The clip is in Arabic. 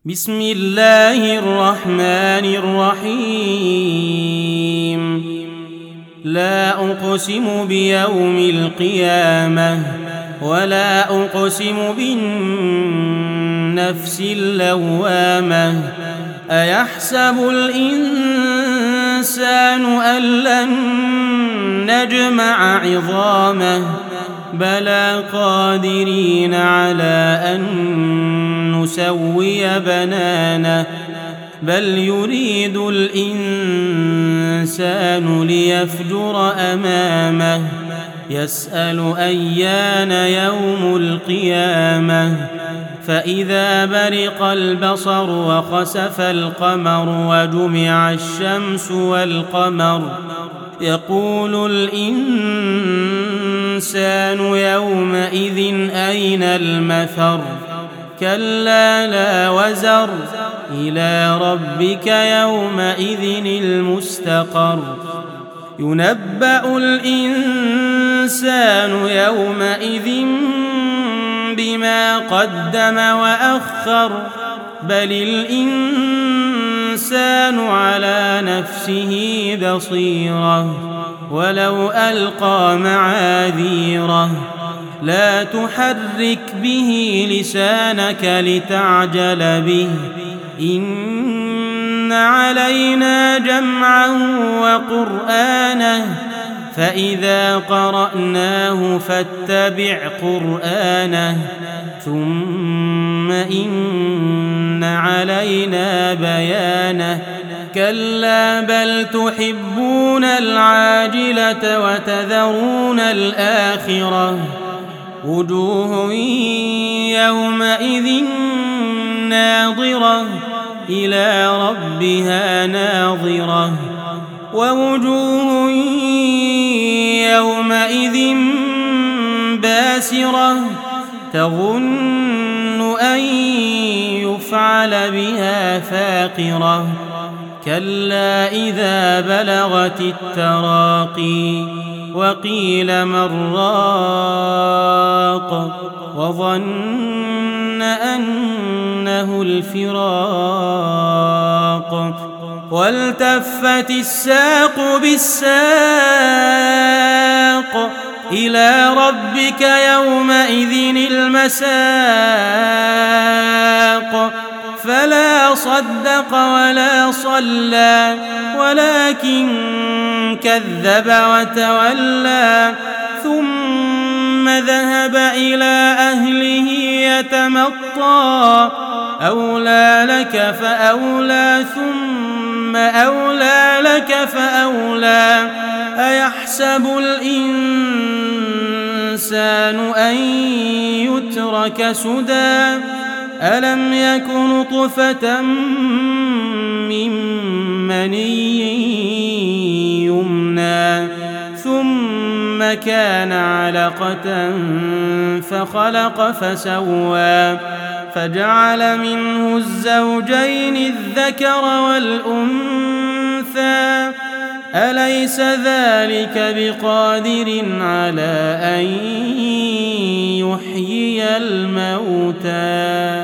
بسم الله الرحمن الرحيم. لا أقسم بيوم القيامة ولا أقسم بالنفس اللوامة. أيحسب الإنسان أن لن نجمع عظامه بلى قادرين على أن نسوي بنانه بل يريد الإنسان ليفجر أمامه يسأل أيان يوم القيامة فإذا برق البصر وخسف القمر وجمع الشمس والقمر يقول الإنسان يومئذ أين المفر كلا لا وزر إلى ربك يومئذ المستقر ينبأ الإنسان يومئذ بما قدم وأخر بل الإنسان على نفسه بصيرة ولو ألقى معاذيره لا تحرك به لسانك لتعجل به إن علينا جمعه وقرآنه فإذا قرأناه فاتبع قرآنه ثم إن علينا بيانه كلا بل تحبون العاجلة وتذرون الآخرة وجوه يومئذ ناظرة إلى ربها ناظرة ووجوه يومئذ باسرة تظن أن يفعل بها فاقرة كلا إذا بلغت التراقي وقيل من راق وظن أنه الفراق والتفت الساق بالساق إلى ربك يومئذ المساق فلا صدق ولا صلى ولكن كذب وتولى ثم ذهب إلى أهله يتمطى أولى لك فأولى ثم أولى لك فأولى أيحسب الإنسان أن يترك سدى ألم يك نطفة من مني يمنى ثم كان علقة فخلق فسوى فجعل منه الزوجين الذكر والأنثى أليس ذلك بقادر على أن يحيي الموتى